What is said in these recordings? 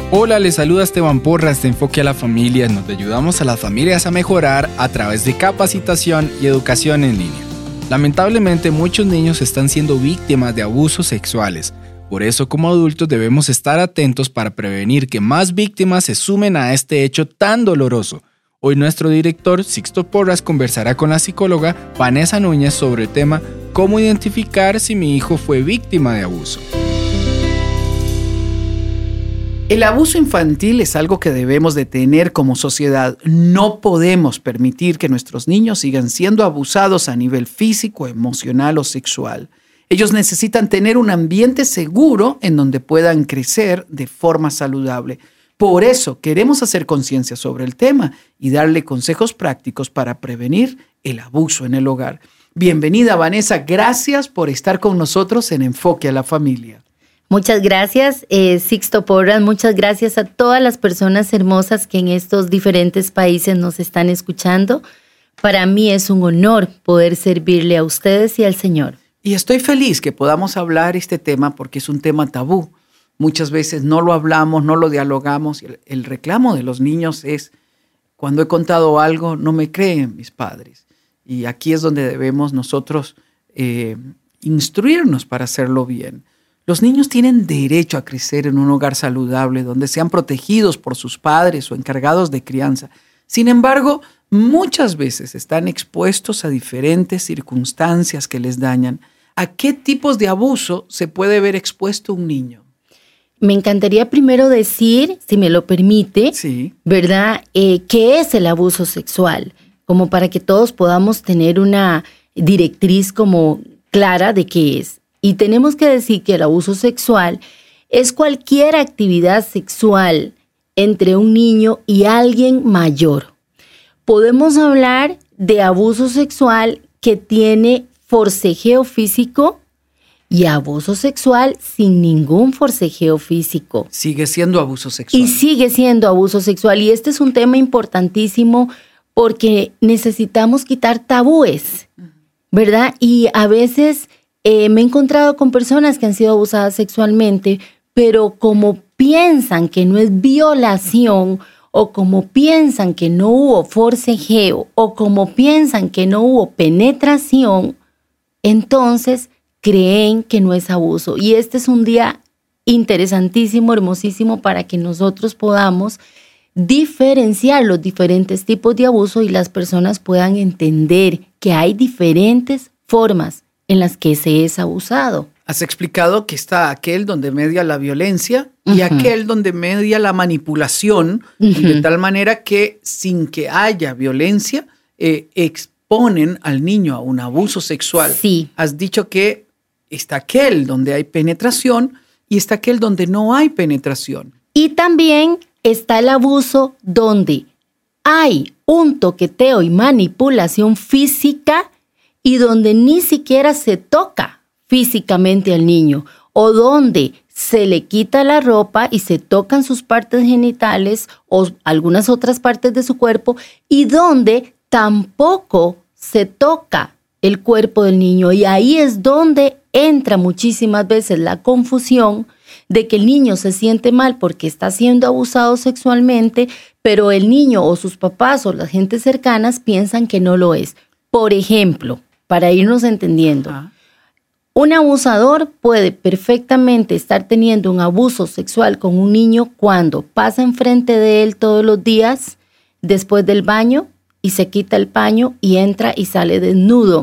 Hola, les saluda Esteban Porras de Enfoque a la Familia, en donde ayudamos a las familias a mejorar a través de capacitación y educación en línea. Lamentablemente, muchos niños están siendo víctimas de abusos sexuales. Por eso, como adultos, debemos estar atentos para prevenir que más víctimas se sumen a este hecho tan doloroso. Hoy nuestro director, Sixto Porras, conversará con la psicóloga Vanessa Núñez sobre el tema ¿Cómo identificar si mi hijo fue víctima de abuso? El abuso infantil es algo que debemos detener como sociedad. No podemos permitir que nuestros niños sigan siendo abusados a nivel físico, emocional o sexual. Ellos necesitan tener un ambiente seguro en donde puedan crecer de forma saludable. Por eso queremos hacer conciencia sobre el tema y darle consejos prácticos para prevenir el abuso en el hogar. Bienvenida, Vanessa. Gracias por estar con nosotros en Enfoque a la Familia. Muchas gracias, Sixto Porras. Muchas gracias a todas las personas hermosas que en estos diferentes países nos están escuchando. Para mí es un honor poder servirle a ustedes y al Señor. Y estoy feliz que podamos hablar este tema porque es un tema tabú. Muchas veces no lo hablamos, no lo dialogamos. El reclamo de los niños es, cuando he contado algo, no me creen mis padres. Y aquí es donde debemos nosotros instruirnos para hacerlo bien. Los niños tienen derecho a crecer en un hogar saludable, donde sean protegidos por sus padres o encargados de crianza. Sin embargo, muchas veces están expuestos a diferentes circunstancias que les dañan. ¿A qué tipos de abuso se puede ver expuesto un niño? Me encantaría primero decir, si me lo permite, sí, ¿verdad? ¿Qué es el abuso sexual? Como para que todos podamos tener una directriz como clara de qué es. Y tenemos que decir que el abuso sexual es cualquier actividad sexual entre un niño y alguien mayor. Podemos hablar de abuso sexual que tiene forcejeo físico y abuso sexual sin ningún forcejeo físico. Sigue siendo abuso sexual. Y sigue siendo abuso sexual. Y este es un tema importantísimo porque necesitamos quitar tabúes, ¿verdad? Y a veces me he encontrado con personas que han sido abusadas sexualmente, pero como piensan que no es violación, o como piensan que no hubo forcejeo, o como piensan que no hubo penetración, entonces creen que no es abuso. Y este es un día interesantísimo, hermosísimo, para que nosotros podamos diferenciar los diferentes tipos de abuso y las personas puedan entender que hay diferentes formas en las que se es abusado. Has explicado que está aquel donde media la violencia y aquel donde media la manipulación, de tal manera que sin que haya violencia, exponen al niño a un abuso sexual. Sí. Has dicho que está aquel donde hay penetración y está aquel donde no hay penetración. Y también está el abuso donde hay un toqueteo y manipulación física y donde ni siquiera se toca físicamente al niño, o donde se le quita la ropa y se tocan sus partes genitales o algunas otras partes de su cuerpo, y donde tampoco se toca el cuerpo del niño. Y ahí es donde entra muchísimas veces la confusión de que el niño se siente mal porque está siendo abusado sexualmente, pero el niño o sus papás o las gentes cercanas piensan que no lo es. Por ejemplo, para irnos entendiendo, un abusador puede perfectamente estar teniendo un abuso sexual con un niño cuando pasa enfrente de él todos los días después del baño y se quita el paño y entra y sale desnudo.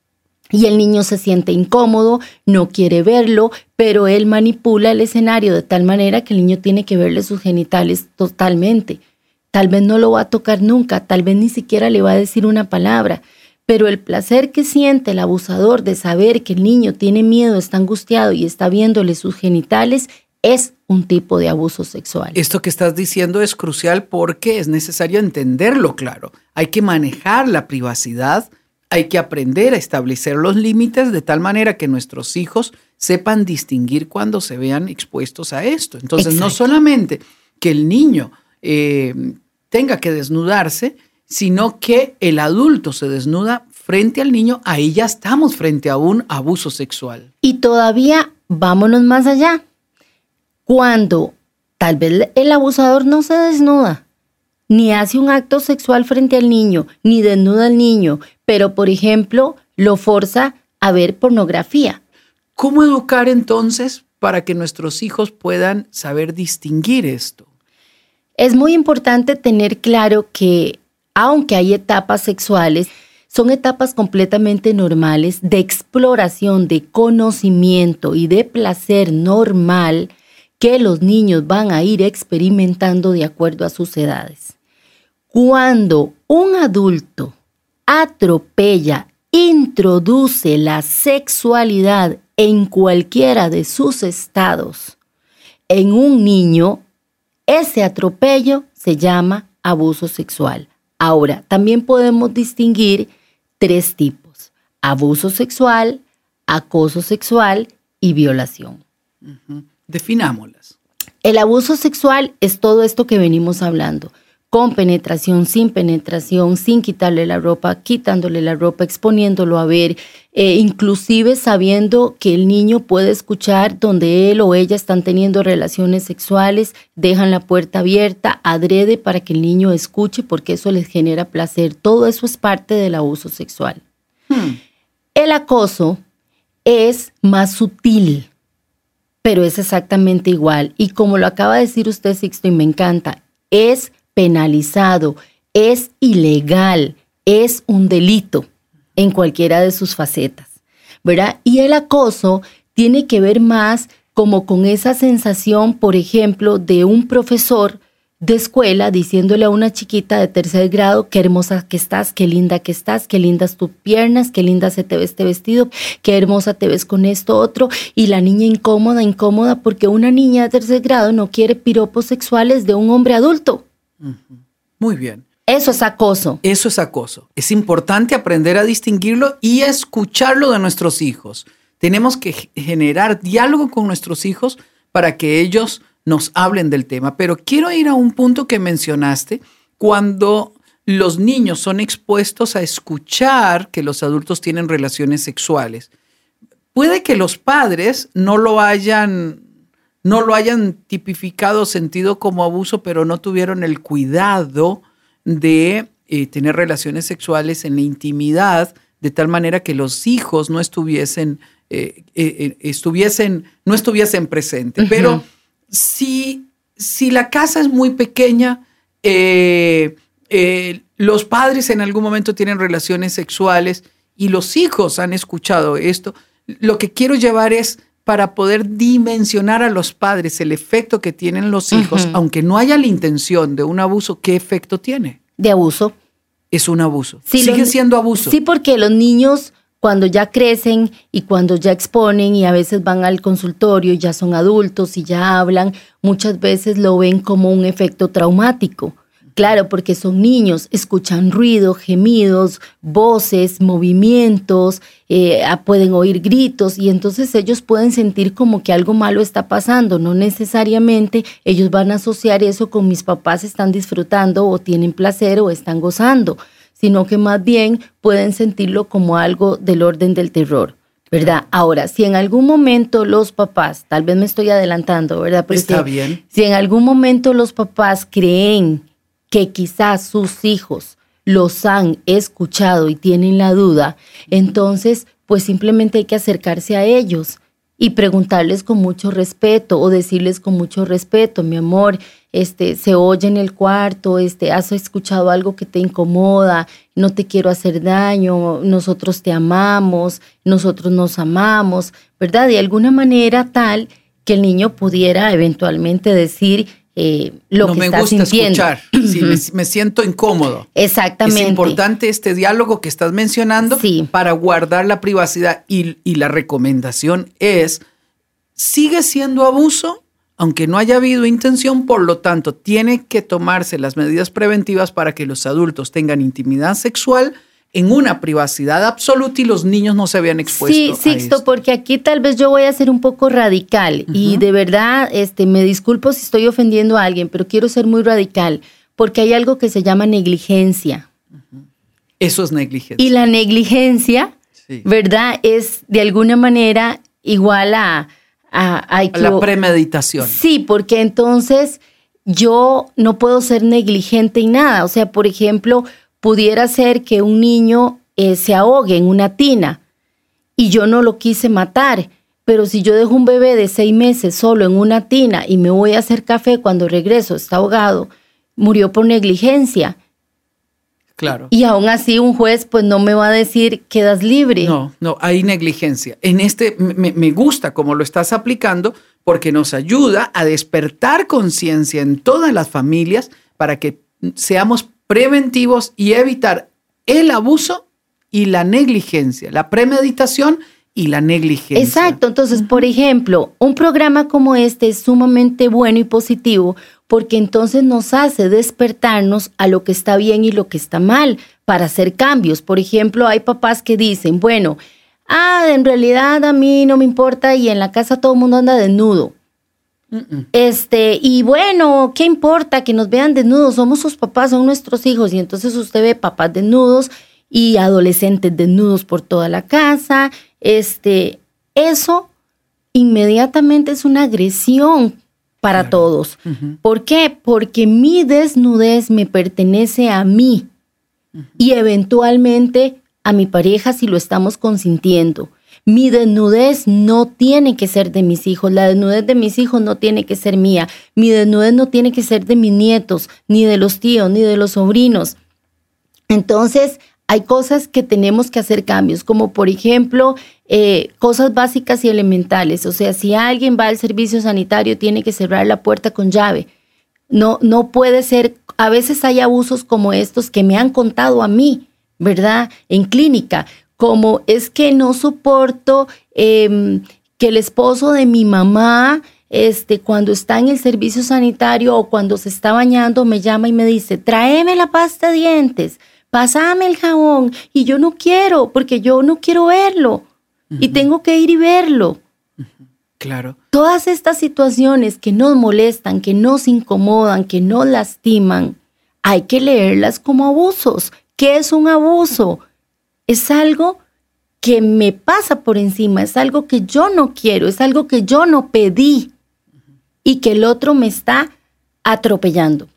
Y el niño se siente incómodo, no quiere verlo, pero él manipula el escenario de tal manera que el niño tiene que verle sus genitales totalmente. Tal vez no lo va a tocar nunca, tal vez ni siquiera le va a decir una palabra. Pero el placer que siente el abusador de saber que el niño tiene miedo, está angustiado y está viéndole sus genitales es un tipo de abuso sexual. Esto que estás diciendo es crucial porque es necesario entenderlo claro. Hay que manejar la privacidad, hay que aprender a establecer los límites de tal manera que nuestros hijos sepan distinguir cuando se vean expuestos a esto. Entonces, Exacto. No solamente que el niño tenga que desnudarse, sino que el adulto se desnuda frente al niño, ahí ya estamos frente a un abuso sexual. Y todavía vámonos más allá. Cuando Tal vez el abusador no se desnuda, ni hace un acto sexual frente al niño, ni desnuda al niño, pero, por ejemplo, lo forza a ver pornografía. ¿Cómo educar entonces para que nuestros hijos puedan saber distinguir esto? Es muy importante tener claro que, aunque hay etapas sexuales, son etapas completamente normales de exploración, de conocimiento y de placer normal que los niños van a ir experimentando de acuerdo a sus edades. Cuando un adulto atropella, introduce la sexualidad en cualquiera de sus estados en un niño, ese atropello se llama abuso sexual. Ahora, también podemos distinguir 3 tipos: abuso sexual, acoso sexual y violación. Definámoslas. El abuso sexual es todo esto que venimos hablando, con penetración, sin quitarle la ropa, quitándole la ropa, exponiéndolo a ver, inclusive sabiendo que el niño puede escuchar donde él o ella están teniendo relaciones sexuales, dejan la puerta abierta, adrede para que el niño escuche porque eso les genera placer. Todo eso es parte del abuso sexual. El acoso es más sutil, pero es exactamente igual. Y como lo acaba de decir usted, Sixto, y me encanta, es penalizado, es ilegal, es un delito en cualquiera de sus facetas, ¿verdad? Y el acoso tiene que ver más como con esa sensación, por ejemplo, de un profesor de escuela diciéndole a una chiquita de 3er grado: qué hermosa que estás, qué lindas tus piernas, qué linda se te ve este vestido, qué hermosa te ves con esto otro, y la niña incómoda porque una niña de 3er grado no quiere piropos sexuales de un hombre adulto. Muy bien. Eso es acoso. Eso es acoso. Es importante aprender a distinguirlo y a escucharlo de nuestros hijos. Tenemos que generar diálogo con nuestros hijos para que ellos nos hablen del tema. Pero quiero ir a un punto que mencionaste, cuando los niños son expuestos a escuchar que los adultos tienen relaciones sexuales. Puede que los padres no lo hayan tipificado, sentido como abuso, pero no tuvieron el cuidado de tener relaciones sexuales en la intimidad, de tal manera que los hijos no estuviesen presentes. Uh-huh. Pero si la casa es muy pequeña, los padres en algún momento tienen relaciones sexuales y los hijos han escuchado esto, lo que quiero llevar es para poder dimensionar a los padres el efecto que tienen los hijos, aunque no haya la intención de un abuso, ¿qué efecto tiene? De abuso. Es un abuso. Sí, sigue siendo abuso. Sí, porque los niños, cuando ya crecen y cuando ya exponen y a veces van al consultorio, ya son adultos y ya hablan, muchas veces lo ven como un efecto traumático. Claro, porque son niños, escuchan ruido, gemidos, voces, movimientos, pueden oír gritos y entonces ellos pueden sentir como que algo malo está pasando. No necesariamente ellos van a asociar eso con mis papás están disfrutando o tienen placer o están gozando, sino que más bien pueden sentirlo como algo del orden del terror, ¿verdad? Ahora, si en algún momento los papás, tal vez me estoy adelantando, ¿verdad? Pero está bien. Si en algún momento los papás creen que quizás sus hijos los han escuchado y tienen la duda, entonces pues simplemente hay que acercarse a ellos y preguntarles con mucho respeto o decirles con mucho respeto: mi amor, se oye en el cuarto, has escuchado algo que te incomoda, no te quiero hacer daño, nosotros te amamos, nosotros nos amamos, ¿verdad? De alguna manera tal que el niño pudiera eventualmente decir lo que está sintiendo. No me gusta escuchar, sí, me siento incómodo. Exactamente. Es importante este diálogo que estás mencionando, sí, para guardar la privacidad y la recomendación es: sigue siendo abuso, aunque no haya habido intención, por lo tanto, tiene que tomarse las medidas preventivas para que los adultos tengan intimidad sexual en una privacidad absoluta y los niños no se vean expuestos a esto. Sí, Sixto, porque aquí tal vez yo voy a ser un poco radical y de verdad me disculpo si estoy ofendiendo a alguien, pero quiero ser muy radical porque hay algo que se llama negligencia. Eso es negligencia. Y la negligencia, sí, ¿verdad? Es de alguna manera igual a La premeditación. Sí, porque entonces yo no puedo ser negligente en nada. O sea, por ejemplo, pudiera ser que un niño se ahogue en una tina y yo no lo quise matar. Pero si yo dejo un bebé de 6 meses solo en una tina y me voy a hacer café, cuando regreso está ahogado, murió por negligencia. Claro. Y aún así un juez pues no me va a decir quedas libre. No, hay negligencia. En me gusta cómo lo estás aplicando porque nos ayuda a despertar conciencia en todas las familias para que seamos preventivos y evitar el abuso y la negligencia, la premeditación y la negligencia. Exacto. Entonces, por ejemplo, un programa como este es sumamente bueno y positivo porque entonces nos hace despertarnos a lo que está bien y lo que está mal para hacer cambios. Por ejemplo, hay papás que dicen, bueno, en realidad a mí no me importa y en la casa todo el mundo anda desnudo. Y bueno, ¿qué importa que nos vean desnudos? Somos sus papás, son nuestros hijos. Y entonces usted ve papás desnudos y adolescentes desnudos por toda la casa. Eso inmediatamente es una agresión para todos. ¿Por qué? Porque mi desnudez me pertenece a mí y eventualmente a mi pareja si lo estamos consintiendo. Mi desnudez no tiene que ser de mis hijos, la desnudez de mis hijos no tiene que ser mía, mi desnudez no tiene que ser de mis nietos, ni de los tíos, ni de los sobrinos. Entonces, hay cosas que tenemos que hacer cambios, como por ejemplo, cosas básicas y elementales. O sea, si alguien va al servicio sanitario, tiene que cerrar la puerta con llave. No puede ser, a veces hay abusos como estos que me han contado a mí, ¿verdad? En clínica, como es que no soporto que el esposo de mi mamá, cuando está en el servicio sanitario o cuando se está bañando, me llama y me dice, tráeme la pasta de dientes, pásame el jabón, y yo no quiero, porque yo no quiero verlo, y tengo que ir y verlo. Claro. Todas estas situaciones que nos molestan, que nos incomodan, que nos lastiman, hay que leerlas como abusos. ¿Qué es un abuso? Es algo que me pasa por encima, es algo que yo no quiero, es algo que yo no pedí y que el otro me está atropellando.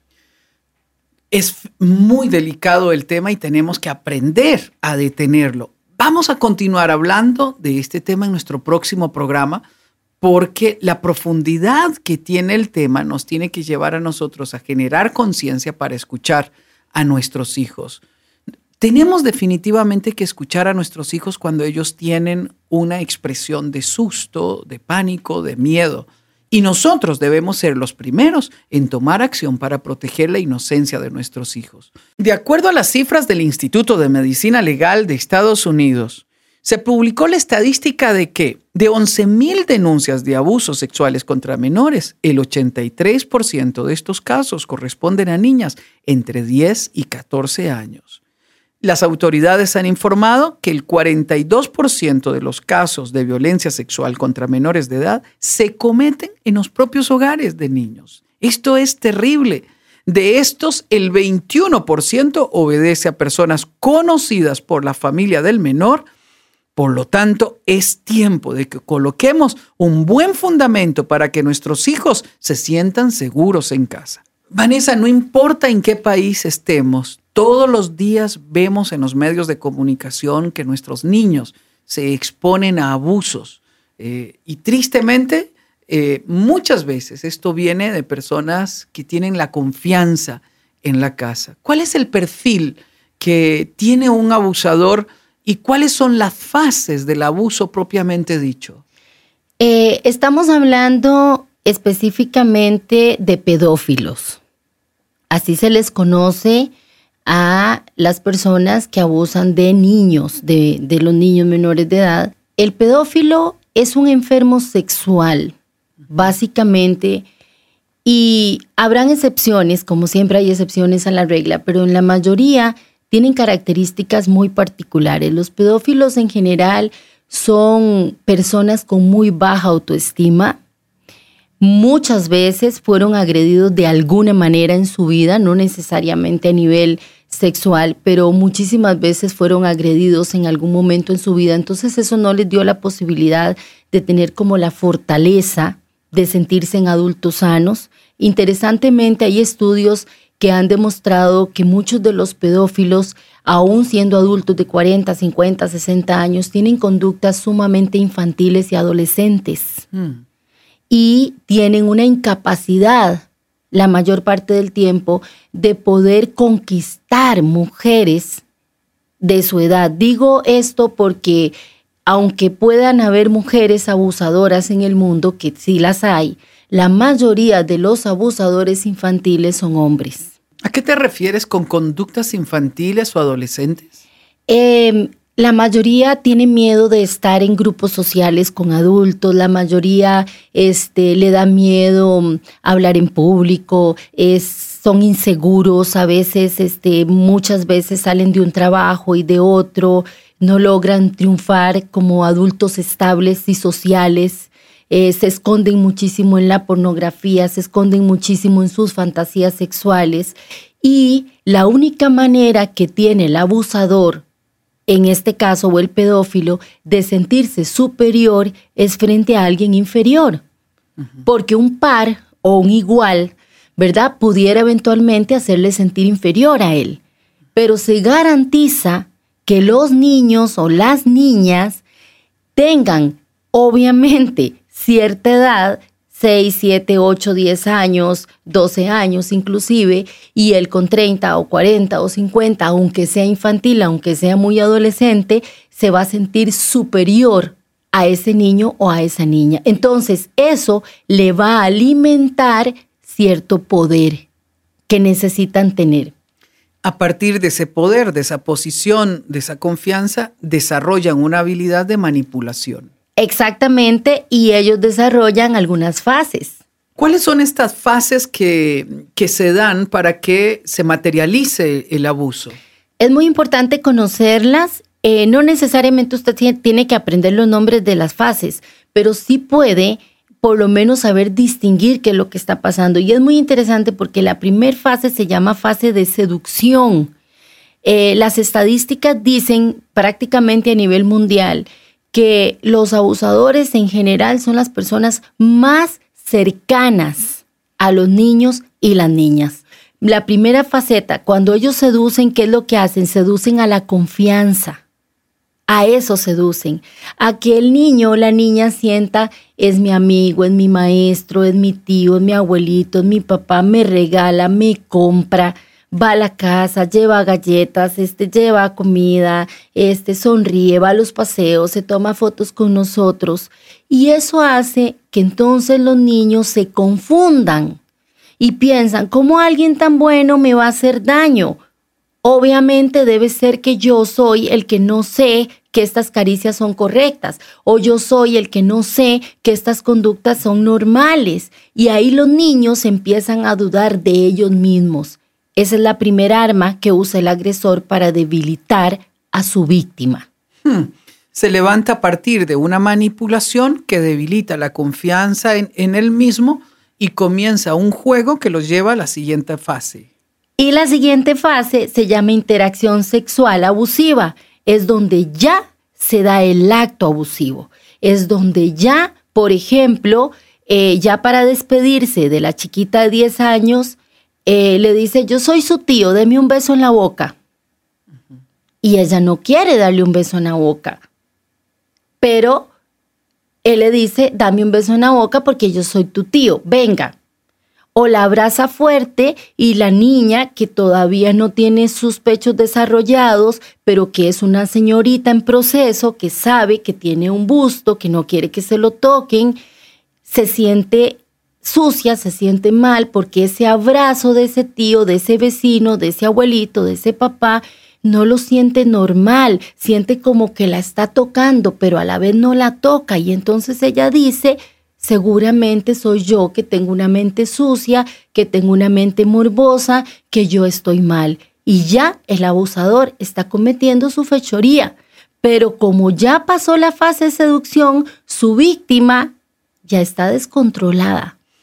Es muy delicado el tema y tenemos que aprender a detenerlo. Vamos a continuar hablando de este tema en nuestro próximo programa porque la profundidad que tiene el tema nos tiene que llevar a nosotros a generar conciencia para escuchar a nuestros hijos. Tenemos definitivamente que escuchar a nuestros hijos cuando ellos tienen una expresión de susto, de pánico, de miedo. Y nosotros debemos ser los primeros en tomar acción para proteger la inocencia de nuestros hijos. De acuerdo a las cifras del Instituto de Medicina Legal de Estados Unidos, se publicó la estadística de que de 11,000 denuncias de abusos sexuales contra menores, el 83% de estos casos corresponden a niñas entre 10 y 14 años. Las autoridades han informado que el 42% de los casos de violencia sexual contra menores de edad se cometen en los propios hogares de niños. Esto es terrible. De estos, el 21% obedece a personas conocidas por la familia del menor. Por lo tanto, es tiempo de que coloquemos un buen fundamento para que nuestros hijos se sientan seguros en casa. Vanessa, no importa en qué país estemos, todos los días vemos en los medios de comunicación que nuestros niños se exponen a abusos. Y tristemente, muchas veces esto viene de personas que tienen la confianza en la casa. ¿Cuál es el perfil que tiene un abusador y cuáles son las fases del abuso propiamente dicho? Estamos hablando específicamente de pedófilos. Así se les conoce a las personas que abusan de niños, de los niños menores de edad. El pedófilo es un enfermo sexual, básicamente, y habrán excepciones, como siempre hay excepciones a la regla, pero en la mayoría tienen características muy particulares. Los pedófilos en general son personas con muy baja autoestima. Muchas veces fueron agredidos de alguna manera en su vida, no necesariamente a nivel sexual, pero muchísimas veces fueron agredidos en algún momento en su vida. Entonces eso no les dio la posibilidad de tener como la fortaleza de sentirse en adultos sanos. Interesantemente, hay estudios que han demostrado que muchos de los pedófilos, aún siendo adultos de 40, 50, 60 años, tienen conductas sumamente infantiles y adolescentes. Y tienen una incapacidad, la mayor parte del tiempo, de poder conquistar mujeres de su edad. Digo esto porque aunque puedan haber mujeres abusadoras en el mundo, que sí las hay, la mayoría de los abusadores infantiles son hombres. ¿A qué te refieres con conductas infantiles o adolescentes? La mayoría tiene miedo de estar en grupos sociales con adultos, la mayoría le da miedo hablar en público, son inseguros, a veces, muchas veces salen de un trabajo y de otro, no logran triunfar como adultos estables y sociales, se esconden muchísimo en la pornografía, se esconden muchísimo en sus fantasías sexuales y la única manera que tiene el abusador, en este caso, o el pedófilo, de sentirse superior es frente a alguien inferior. Porque un par o un igual, ¿verdad?, pudiera eventualmente hacerle sentir inferior a él. Pero se garantiza que los niños o las niñas tengan, obviamente, cierta edad, 6, 7, 8, 10 años, 12 años inclusive, y él con 30 o 40 o 50, aunque sea infantil, aunque sea muy adolescente, se va a sentir superior a ese niño o a esa niña. Entonces, eso le va a alimentar cierto poder que necesitan tener. A partir de ese poder, de esa posición, de esa confianza, desarrollan una habilidad de manipulación. Exactamente, y ellos desarrollan algunas fases. ¿Cuáles son estas fases que se dan para que se materialice el abuso? Es muy importante conocerlas. No necesariamente usted tiene que aprender los nombres de las fases, pero sí puede por lo menos saber distinguir qué es lo que está pasando. Y es muy interesante porque la primera fase se llama fase de seducción. Las estadísticas dicen prácticamente a nivel mundial que los abusadores en general son las personas más cercanas a los niños y las niñas. La primera faceta, cuando ellos seducen, ¿qué es lo que hacen? Seducen a la confianza. A eso seducen. A que el niño o la niña sienta, es mi amigo, es mi maestro, es mi tío, es mi abuelito, es mi papá, me regala, me compra, va a la casa, lleva galletas, lleva comida, sonríe, va a los paseos, se toma fotos con nosotros. Y eso hace que entonces los niños se confundan y piensan, ¿cómo alguien tan bueno me va a hacer daño? Obviamente debe ser que yo soy el que no sé que estas caricias son correctas, o yo soy el que no sé que estas conductas son normales. Y ahí los niños empiezan a dudar de ellos mismos. Esa es la primera arma que usa el agresor para debilitar a su víctima. Se levanta a partir de una manipulación que debilita la confianza en él mismo y comienza un juego que los lleva a la siguiente fase. Y la siguiente fase se llama interacción sexual abusiva. Es donde ya se da el acto abusivo. Es donde ya, por ejemplo, ya para despedirse de la chiquita de 10 años, le dice, yo soy su tío, deme un beso en la boca. Y ella no quiere darle un beso en la boca. Pero él le dice, dame un beso en la boca porque yo soy tu tío, venga. O la abraza fuerte y la niña, que todavía no tiene sus pechos desarrollados, pero que es una señorita en proceso, que sabe que tiene un busto, que no quiere que se lo toquen, se siente sucia, se siente mal porque ese abrazo de ese tío, de ese vecino, de ese abuelito, de ese papá, no lo siente normal, siente como que la está tocando, pero a la vez no la toca. Y entonces ella dice, seguramente soy yo que tengo una mente sucia, que tengo una mente morbosa, que yo estoy mal. Y ya el abusador está cometiendo su fechoría. Pero como ya pasó la fase de seducción, su víctima ya está descontrolada.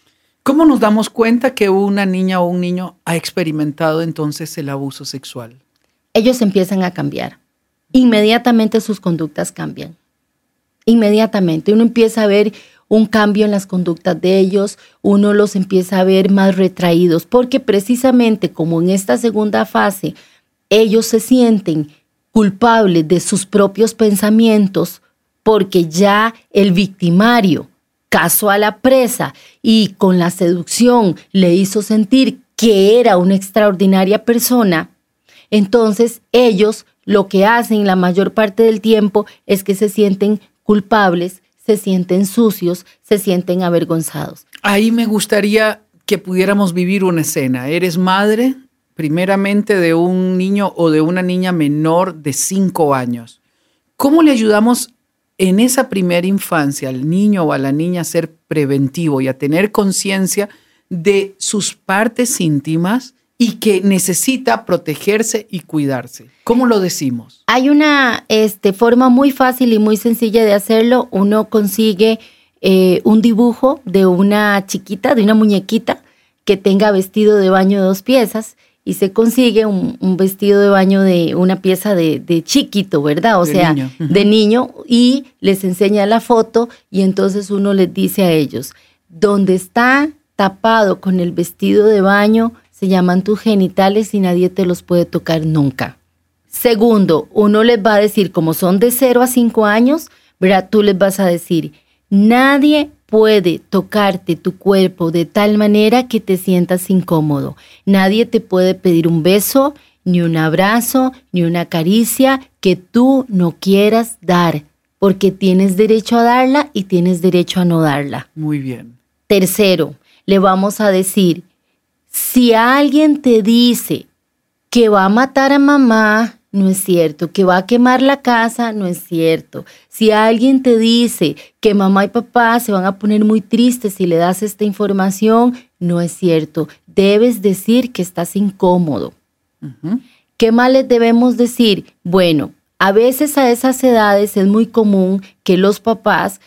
¿Cómo nos damos cuenta que una niña o un niño ha experimentado entonces el abuso sexual? Ellos empiezan a cambiar. Inmediatamente sus conductas cambian. Inmediatamente. Uno empieza a ver un cambio en las conductas de ellos, uno los empieza a ver más retraídos, porque precisamente como en esta segunda fase, ellos se sienten culpables de sus propios pensamientos, porque ya el victimario casó a la presa y con la seducción le hizo sentir que era una extraordinaria persona. Entonces ellos lo que hacen la mayor parte del tiempo es que se sienten culpables, se sienten sucios, se sienten avergonzados. Ahí me gustaría que pudiéramos vivir una escena. Eres madre, primeramente, de un niño o de una niña menor de 5 años. ¿Cómo le ayudamos en esa primera infancia al niño o a la niña a ser preventivo y a tener conciencia de sus partes íntimas y que necesita protegerse y cuidarse? ¿Cómo lo decimos? Hay una forma muy fácil y muy sencilla de hacerlo. Uno consigue un dibujo de una chiquita, de una muñequita que tenga vestido de baño de 2 piezas y se consigue un vestido de baño de una pieza de chiquito, ¿verdad? O sea, niño. Uh-huh. De niño, y les enseña la foto y entonces uno les dice a ellos, donde está tapado con el vestido de baño, se llaman tus genitales y nadie te los puede tocar nunca. Segundo, uno les va a decir, como son de 0 a 5 años, ¿verdad? Tú les vas a decir, nadie puede tocarte tu cuerpo de tal manera que te sientas incómodo. Nadie te puede pedir un beso, ni un abrazo, ni una caricia que tú no quieras dar, porque tienes derecho a darla y tienes derecho a no darla. Muy bien. Tercero, le vamos a decir, si alguien te dice que va a matar a mamá, no es cierto. Que va a quemar la casa, no es cierto. Si alguien te dice que mamá y papá se van a poner muy tristes si le das esta información, no es cierto. Debes decir que estás incómodo. Uh-huh. ¿Qué más les debemos decir? Bueno, a veces a esas edades es muy común que los papás,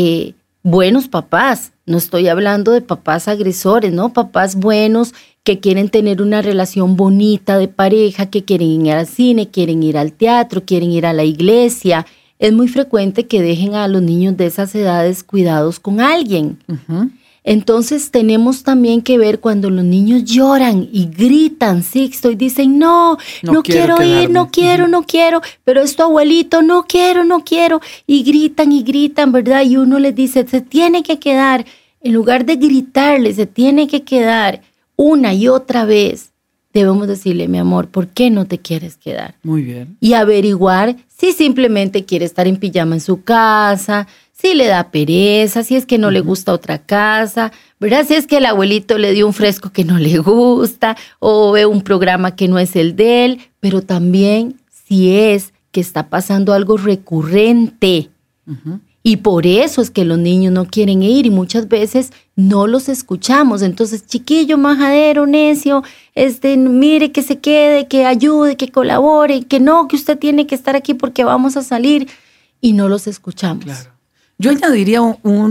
buenos papás, no estoy hablando de papás agresores, ¿no? Papás buenos que quieren tener una relación bonita de pareja, que quieren ir al cine, quieren ir al teatro, quieren ir a la iglesia. Es muy frecuente que dejen a los niños de esas edades cuidados con alguien. Uh-huh. Entonces tenemos también que ver cuando los niños lloran y gritan, Sixto, y dicen, no quiero ir, no quiero, pero es tu abuelito, no quiero, y gritan, ¿verdad? Y uno les dice, se tiene que quedar, en lugar de gritarle, se tiene que quedar una y otra vez. Debemos decirle, mi amor, ¿por qué no te quieres quedar? Muy bien. Y averiguar si simplemente quiere estar en pijama en su casa, si le da pereza, si es que no le gusta otra casa, ¿verdad? Si es que el abuelito le dio un fresco que no le gusta o ve un programa que no es el de él, pero también si es que está pasando algo recurrente. Uh-huh. Y por eso es que los niños no quieren ir y muchas veces no los escuchamos. Entonces, chiquillo, majadero, necio, mire que se quede, que ayude, que colabore, que no, que usted tiene que estar aquí porque vamos a salir y no los escuchamos. Claro. Yo añadiría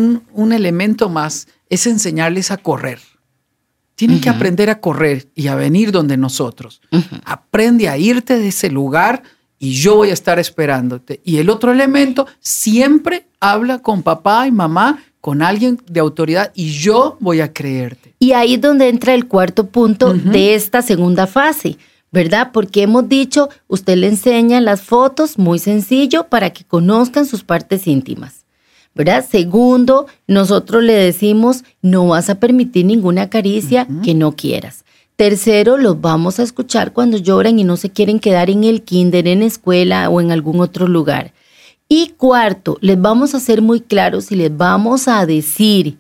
un elemento más, es enseñarles a correr. Tienen que aprender a correr y a venir donde nosotros. Aprende a irte de ese lugar y yo voy a estar esperándote. Y el otro elemento, siempre habla con papá y mamá, con alguien de autoridad y yo voy a creerte. Y ahí es donde entra el cuarto punto de esta segunda fase, ¿verdad? Porque hemos dicho, usted le enseña las fotos, muy sencillo, para que conozcan sus partes íntimas, ¿verdad? Segundo, nosotros le decimos, no vas a permitir ninguna caricia que no quieras. Tercero, los vamos a escuchar cuando lloran y no se quieren quedar en el kinder, en escuela o en algún otro lugar. Y cuarto, les vamos a hacer muy claros y les vamos a decir,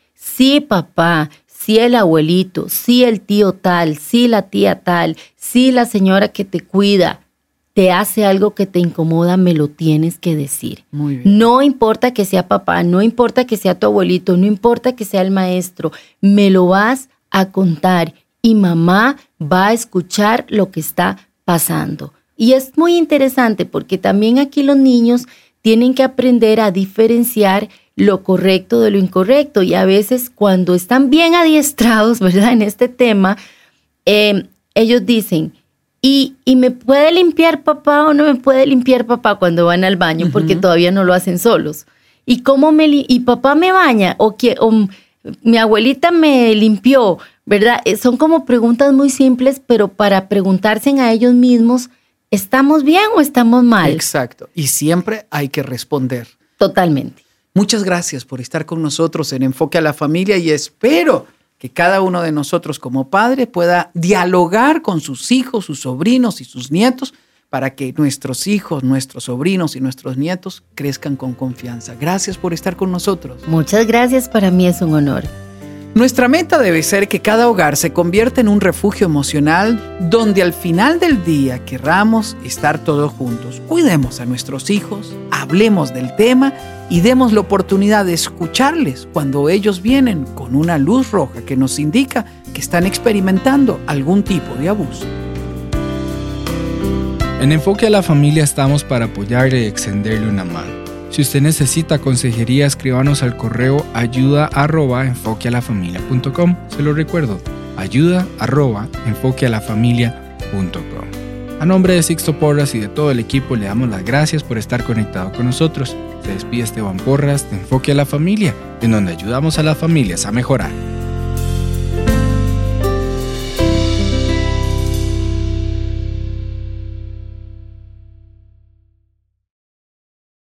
sí papá, sí el abuelito, sí el tío tal, sí la tía tal, sí la señora que te cuida, te hace algo que te incomoda, me lo tienes que decir. Muy bien. No importa que sea papá, no importa que sea tu abuelito, no importa que sea el maestro, me lo vas a contar y mamá va a escuchar lo que está pasando. Y es muy interesante porque también aquí los niños tienen que aprender a diferenciar lo correcto de lo incorrecto. Y a veces cuando están bien adiestrados, ¿verdad?, en este tema, ellos dicen, ¿y me puede limpiar papá o no me puede limpiar papá cuando van al baño? Porque todavía no lo hacen solos. ¿Y y papá me baña? ¿O mi abuelita me limpió? ¿Verdad? Son como preguntas muy simples, pero para preguntarse a ellos mismos, ¿estamos bien o estamos mal? Exacto. Y siempre hay que responder. Totalmente. Muchas gracias por estar con nosotros en Enfoque a la Familia y espero que cada uno de nosotros como padre pueda dialogar con sus hijos, sus sobrinos y sus nietos para que nuestros hijos, nuestros sobrinos y nuestros nietos crezcan con confianza. Gracias por estar con nosotros. Muchas gracias, para mí es un honor. Nuestra meta debe ser que cada hogar se convierta en un refugio emocional donde al final del día querramos estar todos juntos. Cuidemos a nuestros hijos, hablemos del tema y demos la oportunidad de escucharles cuando ellos vienen con una luz roja que nos indica que están experimentando algún tipo de abuso. En Enfoque a la Familia estamos para apoyarle y extenderle una mano. Si usted necesita consejería, escríbanos al correo ayuda@enfoquealafamilia.com. Se lo recuerdo, ayuda@enfoquealafamilia.com. A nombre de Sixto Porras y de todo el equipo le damos las gracias por estar conectado con nosotros. Se despide Esteban Porras de Enfoque a la Familia, en donde ayudamos a las familias a mejorar.